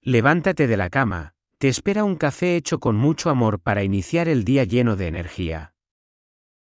Levántate de la cama, te espera un café hecho con mucho amor para iniciar el día lleno de energía.